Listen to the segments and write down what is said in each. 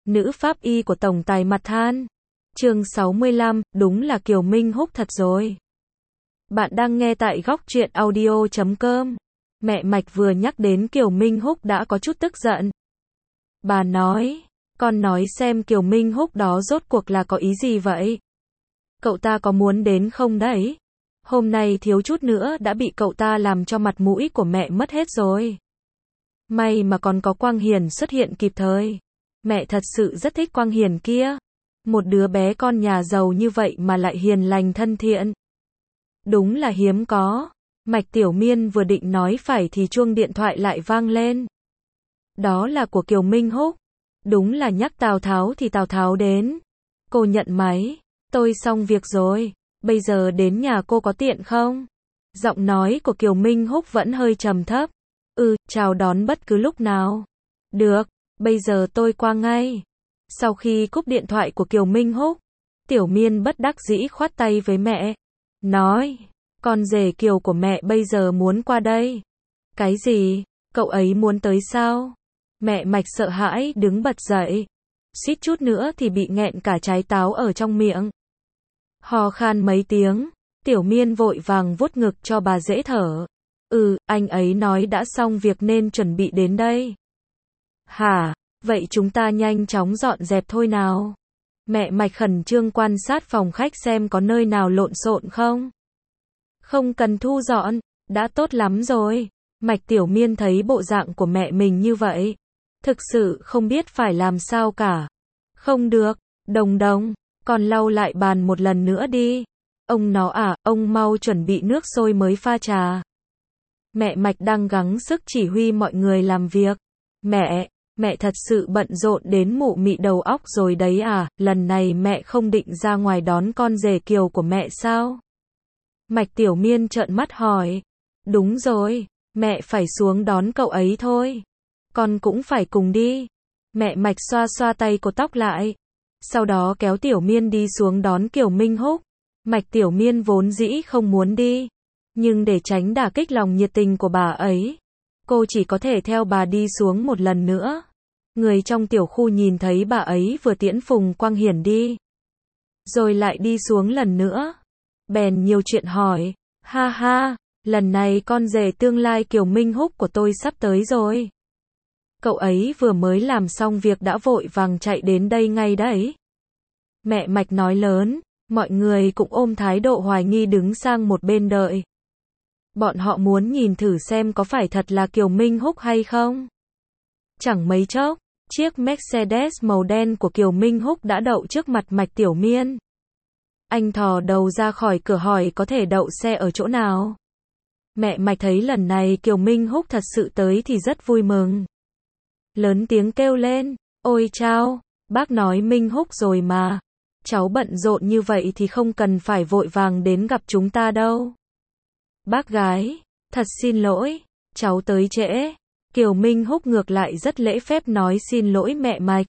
nữ pháp y của tổng tài mặt than. Chương 65, đúng là Kiều Minh Húc thật rồi. Bạn đang nghe tại góc truyện audio.com. Mẹ Mạch vừa nhắc đến Kiều Minh Húc đã có chút tức giận. Bà nói, con nói xem Kiều Minh Húc đó rốt cuộc là có ý gì vậy? Cậu ta có muốn đến không đấy? Hôm nay thiếu chút nữa đã bị cậu ta làm cho mặt mũi của mẹ mất hết rồi. May mà còn có Quang Hiền xuất hiện kịp thời. Mẹ thật sự rất thích Quang Hiền kia. Một đứa bé con nhà giàu như vậy mà lại hiền lành thân thiện. Đúng là hiếm có. Mạch Tiểu Miên vừa định nói phải thì chuông điện thoại lại vang lên. Đó là của Kiều Minh Húc. Đúng là nhắc Tào Tháo thì Tào Tháo đến. Cô nhận máy. Tôi xong việc rồi. Bây giờ đến nhà cô có tiện không? Giọng nói của Kiều Minh Húc vẫn hơi trầm thấp. Chào đón bất cứ lúc nào. Được, bây giờ tôi qua ngay. Sau khi cúp điện thoại của Kiều Minh Húc, Tiểu Miên bất đắc dĩ khoát tay với mẹ. Nói, con rể Kiều của mẹ bây giờ muốn qua đây. Cái gì? Cậu ấy muốn tới sao? Mẹ Mạch sợ hãi đứng bật dậy. Suýt chút nữa thì bị nghẹn cả trái táo ở trong miệng. Ho khan mấy tiếng, Tiểu Miên vội vàng vuốt ngực cho bà dễ thở. Anh ấy nói đã xong việc nên chuẩn bị đến đây. Hả? Vậy chúng ta nhanh chóng dọn dẹp thôi nào. Mẹ Mạch khẩn trương quan sát phòng khách xem có nơi nào lộn xộn không. Không cần thu dọn, đã tốt lắm rồi. Mạch Tiểu Miên thấy bộ dạng của mẹ mình như vậy, thực sự không biết phải làm sao cả. Không được, Đồng Đồng, còn lau lại bàn một lần nữa đi. Ông mau chuẩn bị nước sôi mới pha trà. Mẹ Mạch đang gắng sức chỉ huy mọi người làm việc. Mẹ thật sự bận rộn đến mụ mị đầu óc rồi đấy à, lần này mẹ không định ra ngoài đón con rể Kiều của mẹ sao? Mạch Tiểu Miên trợn mắt hỏi. Đúng rồi, mẹ phải xuống đón cậu ấy thôi. Con cũng phải cùng đi. Mẹ Mạch xoa xoa tay cột tóc lại. Sau đó kéo Tiểu Miên đi xuống đón Kiều Minh Húc. Mạch Tiểu Miên vốn dĩ không muốn đi. Nhưng để tránh đả kích lòng nhiệt tình của bà ấy, cô chỉ có thể theo bà đi xuống một lần nữa. Người trong tiểu khu nhìn thấy bà ấy vừa tiễn Phùng Quang Hiển đi, rồi lại đi xuống lần nữa. Bèn nhiều chuyện hỏi, ha ha, lần này con rể tương lai Kiều Minh Húc của tôi sắp tới rồi. Cậu ấy vừa mới làm xong việc đã vội vàng chạy đến đây ngay đấy. Mẹ Mạch nói lớn, mọi người cũng ôm thái độ hoài nghi đứng sang một bên đợi. Bọn họ muốn nhìn thử xem có phải thật là Kiều Minh Húc hay không. Chẳng mấy chốc, chiếc Mercedes màu đen của Kiều Minh Húc đã đậu trước mặt Mạch Tiểu Miên. Anh thò đầu ra khỏi cửa hỏi có thể đậu xe ở chỗ nào. Mẹ Mạch thấy lần này Kiều Minh Húc thật sự tới thì rất vui mừng. Lớn tiếng kêu lên, ôi chao, bác nói Minh Húc rồi mà. Cháu bận rộn như vậy thì không cần phải vội vàng đến gặp chúng ta đâu. Bác gái, thật xin lỗi, cháu tới trễ. Kiều Minh Húc ngược lại rất lễ phép nói xin lỗi mẹ Mạch.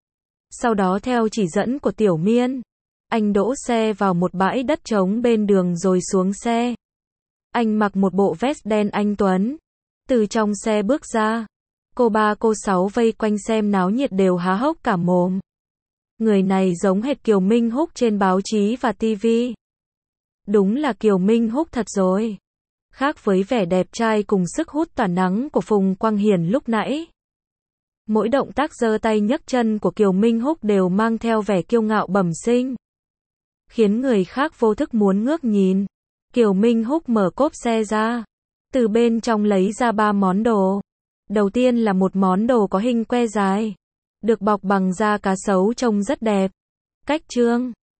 Sau đó theo chỉ dẫn của Tiểu Miên, anh đỗ xe vào một bãi đất trống bên đường rồi xuống xe. Anh mặc một bộ vest đen anh tuấn. Từ trong xe bước ra, cô ba cô sáu vây quanh xem náo nhiệt đều há hốc cả mồm. Người này giống hệt Kiều Minh Húc trên báo chí và TV. Đúng là Kiều Minh Húc thật rồi. Khác với vẻ đẹp trai cùng sức hút tỏa nắng của Phùng Quang Hiển lúc nãy. Mỗi động tác giơ tay nhấc chân của Kiều Minh Húc đều mang theo vẻ kiêu ngạo bẩm sinh, khiến người khác vô thức muốn ngước nhìn. Kiều Minh Húc mở cốp xe ra, từ bên trong lấy ra 3 món đồ. Đầu tiên là một món đồ có hình que dài, được bọc bằng da cá sấu trông rất đẹp. Cách trương,